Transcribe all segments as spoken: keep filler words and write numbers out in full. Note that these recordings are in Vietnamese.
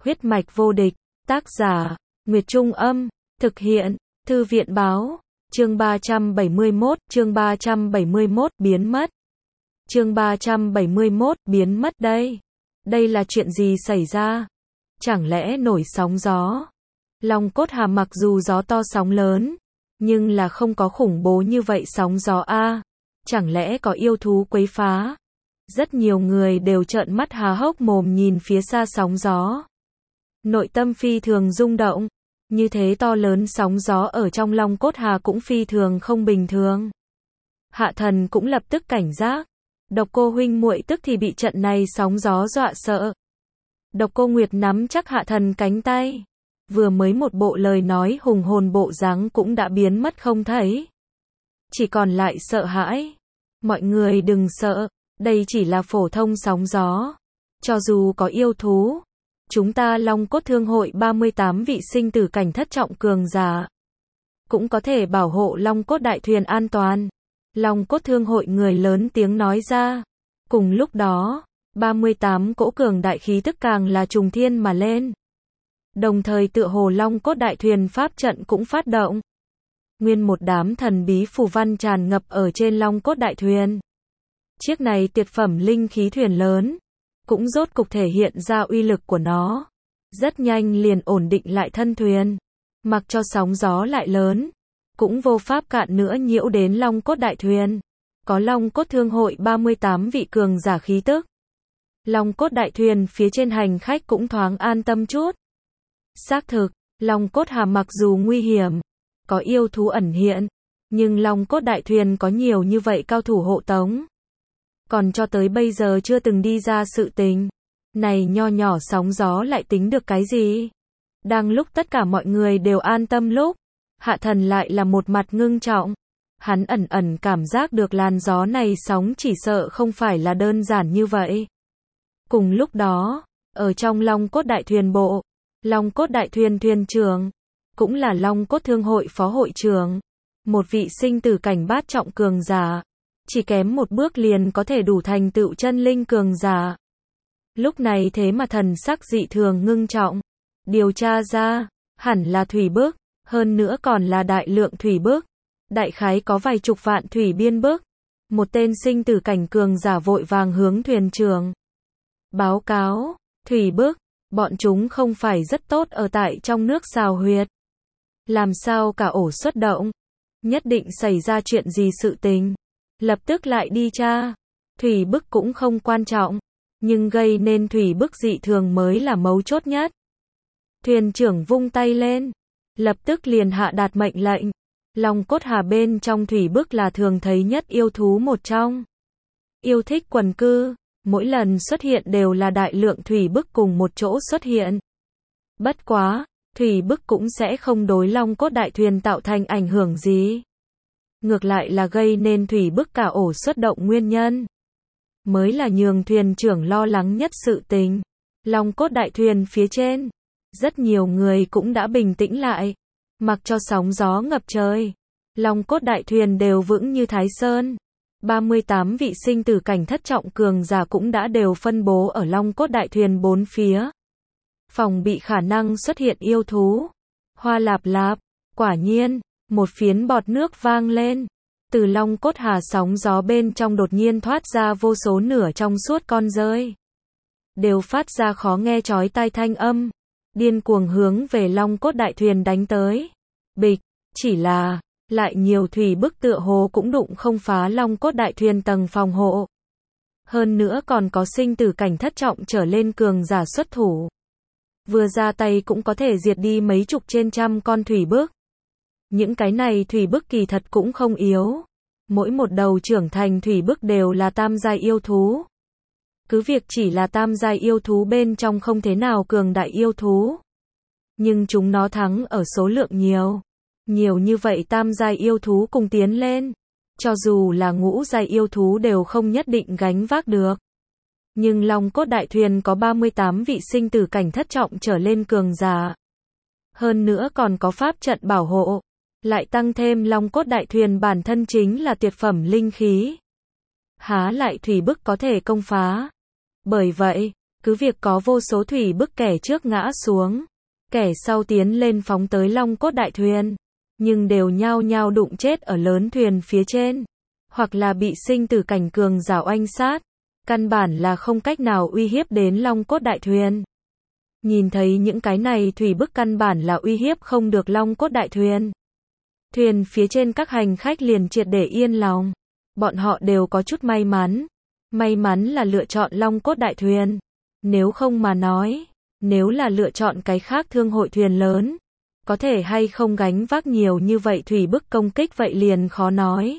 Huyết mạch vô địch, tác giả, Nguyệt Trung Âm, thực hiện, Thư viện Báo, chương ba trăm bảy mươi mốt, chương ba trăm bảy mươi mốt, biến mất. Chương ba trăm bảy mươi mốt, biến mất đây. Đây là chuyện gì xảy ra? Chẳng lẽ nổi sóng gió? Long Cốt Hà mặc dù gió to sóng lớn, nhưng là không có khủng bố như vậy sóng gió a. Chẳng lẽ có yêu thú quấy phá? Rất nhiều người đều trợn mắt há hốc mồm nhìn phía xa sóng gió. Nội tâm phi thường rung động, như thế to lớn sóng gió ở trong Long Cốt Hà cũng phi thường không bình thường. Hạ Thần cũng lập tức cảnh giác. Độc Cô huynh muội tức thì bị trận này sóng gió dọa sợ. Độc Cô Nguyệt nắm chắc Hạ Thần cánh tay, vừa mới một bộ lời nói hùng hồn bộ dáng cũng đã biến mất không thấy. Chỉ còn lại sợ hãi. Mọi người đừng sợ, đây chỉ là phổ thông sóng gió. Cho dù có yêu thú, chúng ta Long Cốt Thương hội ba mươi tám vị sinh tử cảnh thất trọng cường giả, cũng có thể bảo hộ Long Cốt đại thuyền an toàn. Long Cốt Thương hội người lớn tiếng nói ra. Cùng lúc đó, ba mươi tám cỗ cường đại khí tức càng là trùng thiên mà lên. Đồng thời tựa hồ Long Cốt đại thuyền pháp trận cũng phát động. Nguyên một đám thần bí phù văn tràn ngập ở trên Long Cốt đại thuyền. Chiếc này tuyệt phẩm linh khí thuyền lớn, cũng rốt cục thể hiện ra uy lực của nó. Rất nhanh liền ổn định lại thân thuyền. Mặc cho sóng gió lại lớn, cũng vô pháp cạn nữa nhiễu đến Long Cốt đại thuyền. Có Long Cốt Thương hội ba mươi tám vị cường giả khí tức. Long Cốt đại thuyền phía trên hành khách cũng thoáng an tâm chút. Xác thực, Long Cốt Hà mặc dù nguy hiểm, có yêu thú ẩn hiện, nhưng Long Cốt đại thuyền có nhiều như vậy cao thủ hộ tống. Còn cho tới bây giờ chưa từng đi ra sự tình. Này nho nhỏ sóng gió lại tính được cái gì? Đang lúc tất cả mọi người đều an tâm lúc, Hạ Thần lại là một mặt ngưng trọng. Hắn ẩn ẩn cảm giác được làn gió này sóng chỉ sợ không phải là đơn giản như vậy. Cùng lúc đó, ở trong Long Cốt đại thuyền bộ, Long Cốt đại thuyền thuyền trưởng, cũng là Long Cốt Thương hội phó hội trưởng, một vị sinh tử cảnh bát trọng cường giả, chỉ kém một bước liền có thể đủ thành tựu chân linh cường giả. Lúc này thế mà thần sắc dị thường ngưng trọng. Điều tra ra, hẳn là thủy bức, hơn nữa còn là đại lượng thủy bức. Đại khái có vài chục vạn thủy biên bức. Một tên sinh tử cảnh cường giả vội vàng hướng thuyền trưởng báo cáo, thủy bức, bọn chúng không phải rất tốt ở tại trong nước xào huyệt. Làm sao cả ổ xuất động? Nhất định xảy ra chuyện gì sự tình. Lập tức lại đi tra. Thủy bức cũng không quan trọng, nhưng gây nên thủy bức dị thường mới là mấu chốt nhất. Thuyền trưởng vung tay lên, lập tức liền hạ đạt mệnh lệnh. Long Cốt Hà bên trong thủy bức là thường thấy nhất yêu thú một trong. Yêu thích quần cư, mỗi lần xuất hiện đều là đại lượng thủy bức cùng một chỗ xuất hiện. Bất quá, thủy bức cũng sẽ không đối Long Cốt đại thuyền tạo thành ảnh hưởng gì. Ngược lại là gây nên thủy bức cả ổ xuất động nguyên nhân. Mới là nhường thuyền trưởng lo lắng nhất sự tình. Long Cốt đại thuyền phía trên, rất nhiều người cũng đã bình tĩnh lại. Mặc cho sóng gió ngập trời, Long Cốt đại thuyền đều vững như Thái Sơn. ba mươi tám vị sinh tử cảnh thất trọng cường giả cũng đã đều phân bố ở Long Cốt đại thuyền bốn phía. Phòng bị khả năng xuất hiện yêu thú. Hoa lạp lạp, quả nhiên, một phiến bọt nước vang lên. Từ Long Cốt Hà sóng gió bên trong đột nhiên thoát ra vô số nửa trong suốt con rơi. Đều phát ra khó nghe chói tai thanh âm. Điên cuồng hướng về Long Cốt đại thuyền đánh tới. Bịch, chỉ là, lại nhiều thủy bức tựa hồ cũng đụng không phá Long Cốt đại thuyền tầng phòng hộ. Hơn nữa còn có sinh tử cảnh thất trọng trở lên cường giả xuất thủ. Vừa ra tay cũng có thể diệt đi mấy chục trên trăm con thủy bức. Những cái này thủy bức kỳ thật cũng không yếu. Mỗi một đầu trưởng thành thủy bức đều là tam giai yêu thú. Cứ việc chỉ là tam giai yêu thú bên trong không thế nào cường đại yêu thú. Nhưng chúng nó thắng ở số lượng nhiều. Nhiều như vậy tam giai yêu thú cùng tiến lên. Cho dù là ngũ giai yêu thú đều không nhất định gánh vác được. Nhưng Long Cốt đại thuyền có ba mươi tám vị sinh tử cảnh thất trọng trở lên cường giả. Hơn nữa còn có pháp trận bảo hộ. Lại tăng thêm Long Cốt đại thuyền bản thân chính là tuyệt phẩm linh khí. Há lại thủy bức có thể công phá. Bởi vậy, Cứ việc có vô số thủy bức kẻ trước ngã xuống, kẻ sau tiến lên phóng tới long cốt đại thuyền, nhưng đều nhao nhao đụng chết ở lớn thuyền phía trên, hoặc là bị sinh tử cảnh cường giả oanh sát, căn bản là không cách nào uy hiếp đến long cốt đại thuyền. Nhìn thấy những cái này thủy bức căn bản là uy hiếp không được long cốt đại thuyền. Thuyền phía trên các hành khách liền triệt để yên lòng. Bọn họ đều có chút may mắn. May mắn là lựa chọn long cốt đại thuyền. Nếu không mà nói, nếu là lựa chọn cái khác thương hội thuyền lớn, có thể hay không gánh vác nhiều như vậy thủy bức công kích vậy liền khó nói.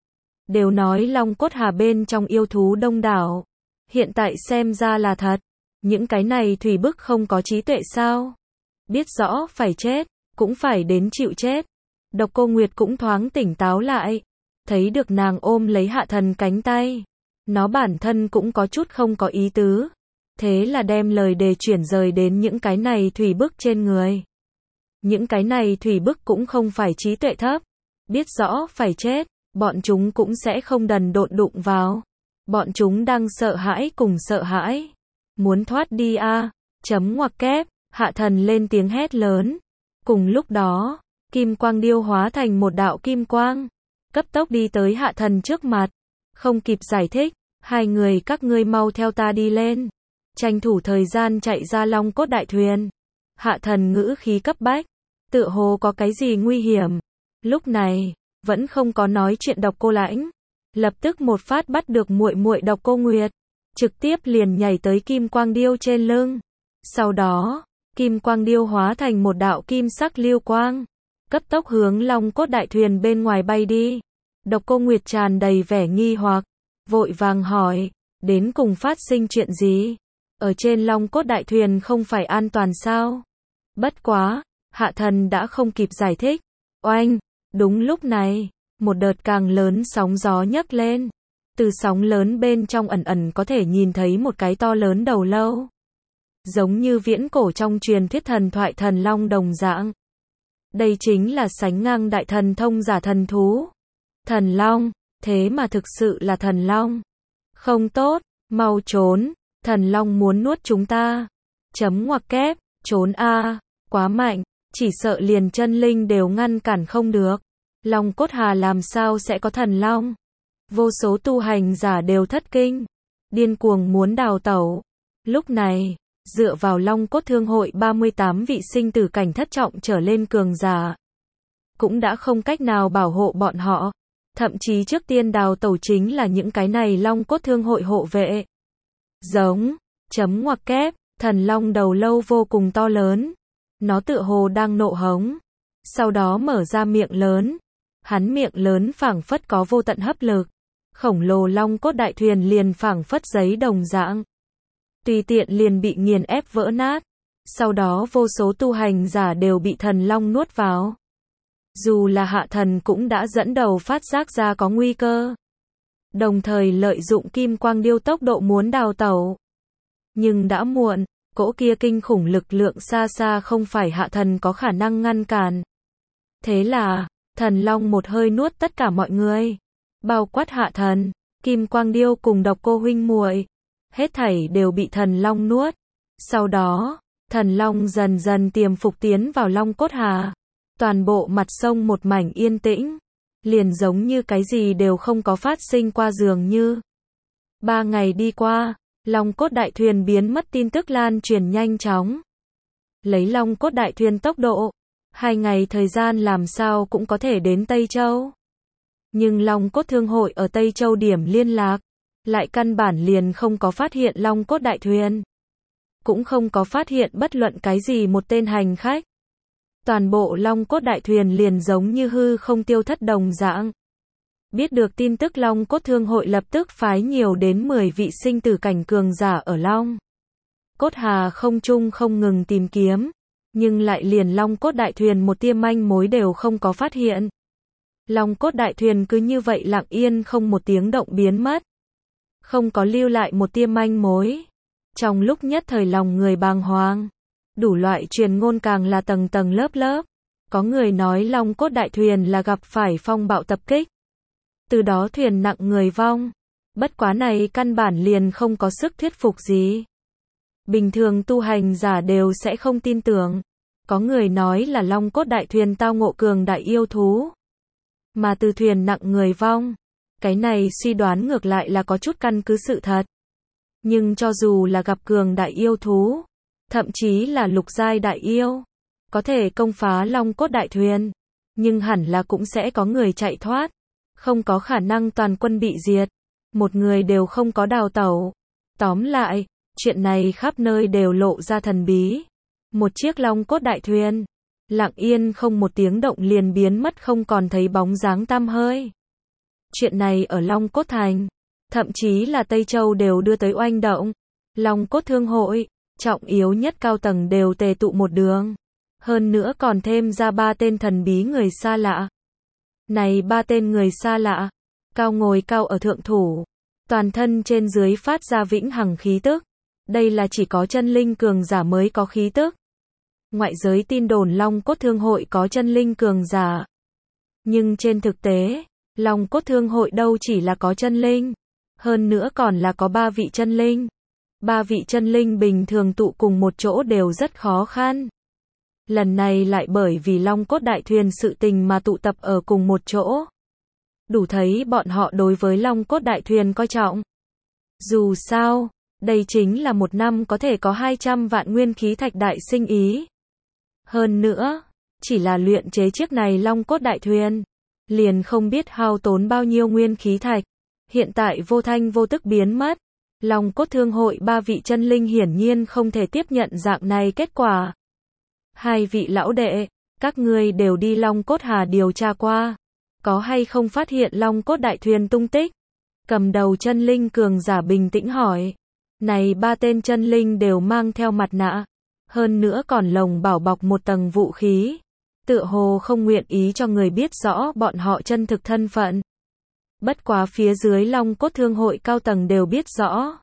Đều nói long cốt hà bên trong yêu thú đông đảo. Hiện tại xem ra là thật. Những cái này thủy bức không có trí tuệ sao? Biết rõ phải chết, cũng phải đến chịu chết. Độc Cô Nguyệt cũng thoáng tỉnh táo lại. Thấy được nàng ôm lấy Hạ Thần cánh tay. Nó bản thân cũng có chút không có ý tứ. Thế là đem lời đề chuyển rời đến những cái này thủy bức trên người. Những cái này thủy bức cũng không phải trí tuệ thấp. Biết rõ phải chết, bọn chúng cũng sẽ không đần độn đụng vào. Bọn chúng đang sợ hãi cùng sợ hãi. Muốn thoát đi a à, chấm ngoặc kép, Hạ Thần lên tiếng hét lớn. Cùng lúc đó, kim quang điêu hóa thành một đạo kim quang, cấp tốc đi tới Hạ Thần trước mặt. Không kịp giải thích, hai người các ngươi mau theo ta đi lên. Tranh thủ thời gian chạy ra long cốt đại thuyền. Hạ Thần ngữ khí cấp bách, tựa hồ có cái gì nguy hiểm. Lúc này, vẫn không có nói chuyện Độc Cô Lãnh, lập tức một phát bắt được muội muội Độc Cô Nguyệt, trực tiếp liền nhảy tới kim quang điêu trên lưng. Sau đó, kim quang điêu hóa thành một đạo kim sắc lưu quang, cấp tốc hướng long cốt đại thuyền bên ngoài bay đi. Độc Cô Nguyệt tràn đầy vẻ nghi hoặc, vội vàng hỏi, đến cùng phát sinh chuyện gì? Ở trên long cốt đại thuyền không phải an toàn sao? Bất quá, Hạ Thần đã không kịp giải thích. Oanh, đúng lúc này, một đợt càng lớn sóng gió nhấc lên. Từ sóng lớn bên trong ẩn ẩn có thể nhìn thấy một cái to lớn đầu lâu. Giống như viễn cổ trong truyền thuyết thần thoại thần long đồng dạng. Đây chính là sánh ngang đại thần thông giả thần thú. Thần long, thế mà thực sự là thần long. Không tốt, mau trốn, thần long muốn nuốt chúng ta. Chấm ngoặc kép, trốn a, quá mạnh, chỉ sợ liền chân linh đều ngăn cản không được. Long cốt hà làm sao sẽ có thần long? Vô số tu hành giả đều thất kinh, điên cuồng muốn đào tẩu. Lúc này, dựa vào long cốt thương hội ba mươi tám vị sinh tử cảnh thất trọng trở lên cường giả, cũng đã không cách nào bảo hộ bọn họ. Thậm chí trước tiên đào tẩu chính là những cái này long cốt thương hội hộ vệ. Giống, chấm ngoặc kép, thần long đầu lâu vô cùng to lớn. Nó tựa hồ đang nộ hống. Sau đó mở ra miệng lớn. Hắn miệng lớn phảng phất có vô tận hấp lực. Khổng lồ long cốt đại thuyền liền phảng phất giấy đồng dạng. Tùy tiện liền bị nghiền ép vỡ nát. Sau đó vô số tu hành giả đều bị thần long nuốt vào. Dù là Hạ Thần cũng đã dẫn đầu phát giác ra có nguy cơ. Đồng thời lợi dụng kim quang điêu tốc độ muốn đào tẩu. Nhưng đã muộn, cỗ kia kinh khủng lực lượng xa xa không phải Hạ Thần có khả năng ngăn cản. Thế là, thần long một hơi nuốt tất cả mọi người. Bao quát Hạ Thần, kim quang điêu cùng Độc Cô huynh muội, hết thảy đều bị thần long nuốt. Sau đó, thần long dần dần tiềm phục tiến vào long cốt hà. Toàn bộ mặt sông một mảnh yên tĩnh, liền giống như cái gì đều không có phát sinh qua dường như. Ba ngày đi qua, long cốt đại thuyền biến mất tin tức lan truyền nhanh chóng. Lấy long cốt đại thuyền tốc độ, hai ngày thời gian làm sao cũng có thể đến Tây Châu. Nhưng long cốt thương hội ở Tây Châu điểm liên lạc, lại căn bản liền không có phát hiện long cốt đại thuyền. Cũng không có phát hiện bất luận cái gì một tên hành khách. Toàn bộ long cốt đại thuyền liền giống như hư không tiêu thất đồng dạng. Biết được tin tức long cốt thương hội lập tức phái nhiều đến mười vị sinh tử cảnh cường giả ở long cốt hà không trung không ngừng tìm kiếm. Nhưng lại liền long cốt đại thuyền một tia manh mối đều không có phát hiện. Long cốt đại thuyền cứ như vậy lặng yên không một tiếng động biến mất. Không có lưu lại một tia manh mối. Trong lúc nhất thời lòng người bàng hoàng. Đủ loại truyền ngôn càng là tầng tầng lớp lớp. Có người nói long cốt đại thuyền là gặp phải phong bạo tập kích. Từ đó thuyền nặng người vong. Bất quá này căn bản liền không có sức thuyết phục gì. Bình thường tu hành giả đều sẽ không tin tưởng. Có người nói là Long Cốt Đại Thuyền tao ngộ cường đại yêu thú, mà từ thuyền nặng người vong. Cái này suy đoán ngược lại là có chút căn cứ sự thật. Nhưng cho dù là gặp cường đại yêu thú, thậm chí là lục giai đại yêu, có thể công phá Long Cốt Đại Thuyền, nhưng hẳn là cũng sẽ có người chạy thoát, không có khả năng toàn quân bị diệt, một người đều không có đào tẩu. Tóm lại, chuyện này khắp nơi đều lộ ra thần bí. Một chiếc Long Cốt Đại Thuyền, lặng yên không một tiếng động liền biến mất không còn thấy bóng dáng tăm hơi. Chuyện này ở Long Cốt Thành, thậm chí là Tây Châu đều đưa tới oanh động. Long Cốt Thương Hội, trọng yếu nhất cao tầng đều tề tụ một đường. Hơn nữa còn thêm ra ba tên thần bí người xa lạ. Này ba tên người xa lạ, cao ngồi cao ở thượng thủ, toàn thân trên dưới phát ra vĩnh hằng khí tức. Đây là chỉ có chân linh cường giả mới có khí tức. Ngoại giới tin đồn Long Cốt Thương Hội có chân linh cường giả. Nhưng trên thực tế, Long Cốt Thương Hội đâu chỉ là có chân linh, hơn nữa còn là có ba vị chân linh. Ba vị chân linh bình thường tụ cùng một chỗ đều rất khó khăn. Lần này lại bởi vì Long Cốt Đại Thuyền sự tình mà tụ tập ở cùng một chỗ. Đủ thấy bọn họ đối với Long Cốt Đại Thuyền coi trọng. Dù sao, đây chính là một năm có thể có hai trăm vạn nguyên khí thạch đại sinh ý. Hơn nữa, chỉ là luyện chế chiếc này Long Cốt Đại Thuyền, liền không biết hao tốn bao nhiêu nguyên khí thạch. Hiện tại vô thanh vô tức biến mất. Long Cốt Thương Hội ba vị chân linh hiển nhiên không thể tiếp nhận dạng này kết quả. Hai vị lão đệ, các ngươi đều đi Long Cốt Hà điều tra qua, có hay không phát hiện Long Cốt Đại Thuyền tung tích? Cầm đầu chân linh cường giả bình tĩnh hỏi. Này ba tên chân linh đều mang theo mặt nạ, hơn nữa còn lồng bảo bọc một tầng vũ khí, tựa hồ không nguyện ý cho người biết rõ bọn họ chân thực thân phận. Bất quá phía dưới Long Cốt Thương Hội cao tầng đều biết rõ.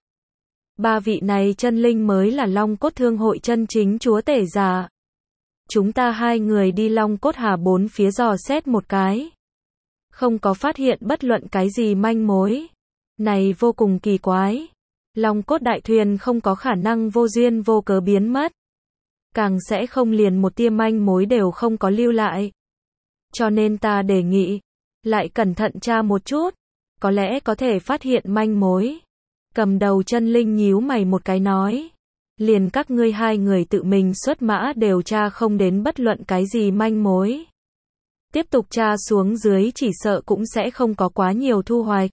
Ba vị này chân linh mới là Long Cốt Thương Hội chân chính chúa tể giả. Chúng ta hai người đi Long Cốt Hà bốn phía dò xét một cái, không có phát hiện bất luận cái gì manh mối. Này vô cùng kỳ quái. Long Cốt Đại Thuyền không có khả năng vô duyên vô cớ biến mất, càng sẽ không liền một tia manh mối đều không có lưu lại. Cho nên ta đề nghị, lại cẩn thận tra một chút, có lẽ có thể phát hiện manh mối. Cầm đầu chân linh nhíu mày một cái nói. Liền các ngươi hai người tự mình xuất mã đều tra không đến bất luận cái gì manh mối. Tiếp tục tra xuống dưới chỉ sợ cũng sẽ không có quá nhiều thu hoạch.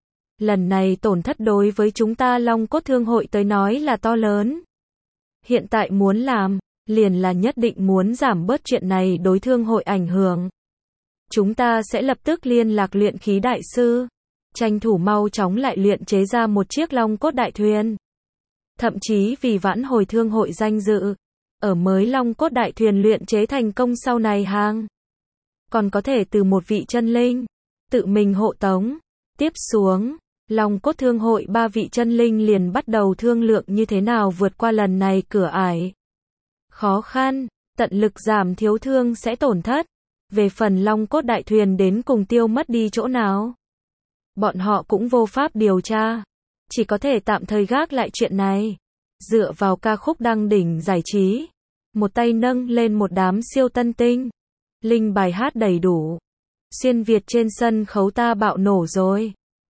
Lần này tổn thất đối với chúng ta Long Cốt Thương Hội tới nói là to lớn. Hiện tại muốn làm, liền là nhất định muốn giảm bớt chuyện này đối thương hội ảnh hưởng. Chúng ta sẽ lập tức liên lạc luyện khí đại sư, tranh thủ mau chóng lại luyện chế ra một chiếc Long Cốt Đại Thuyền. Thậm chí vì vãn hồi thương hội danh dự, ở mới Long Cốt Đại Thuyền luyện chế thành công sau này hàng, còn có thể từ một vị chân linh tự mình hộ tống. Tiếp xuống, Long Cốt Thương Hội ba vị chân linh liền bắt đầu thương lượng như thế nào vượt qua lần này cửa ải khó khăn, tận lực giảm thiếu thương sẽ tổn thất. Về phần Long Cốt Đại Thuyền đến cùng tiêu mất đi chỗ nào, bọn họ cũng vô pháp điều tra, chỉ có thể tạm thời gác lại chuyện này. Dựa vào ca khúc đăng đỉnh giải trí, một tay nâng lên một đám siêu tân tinh, linh bài hát đầy đủ, xuyên Việt trên sân khấu ta bạo nổ rồi.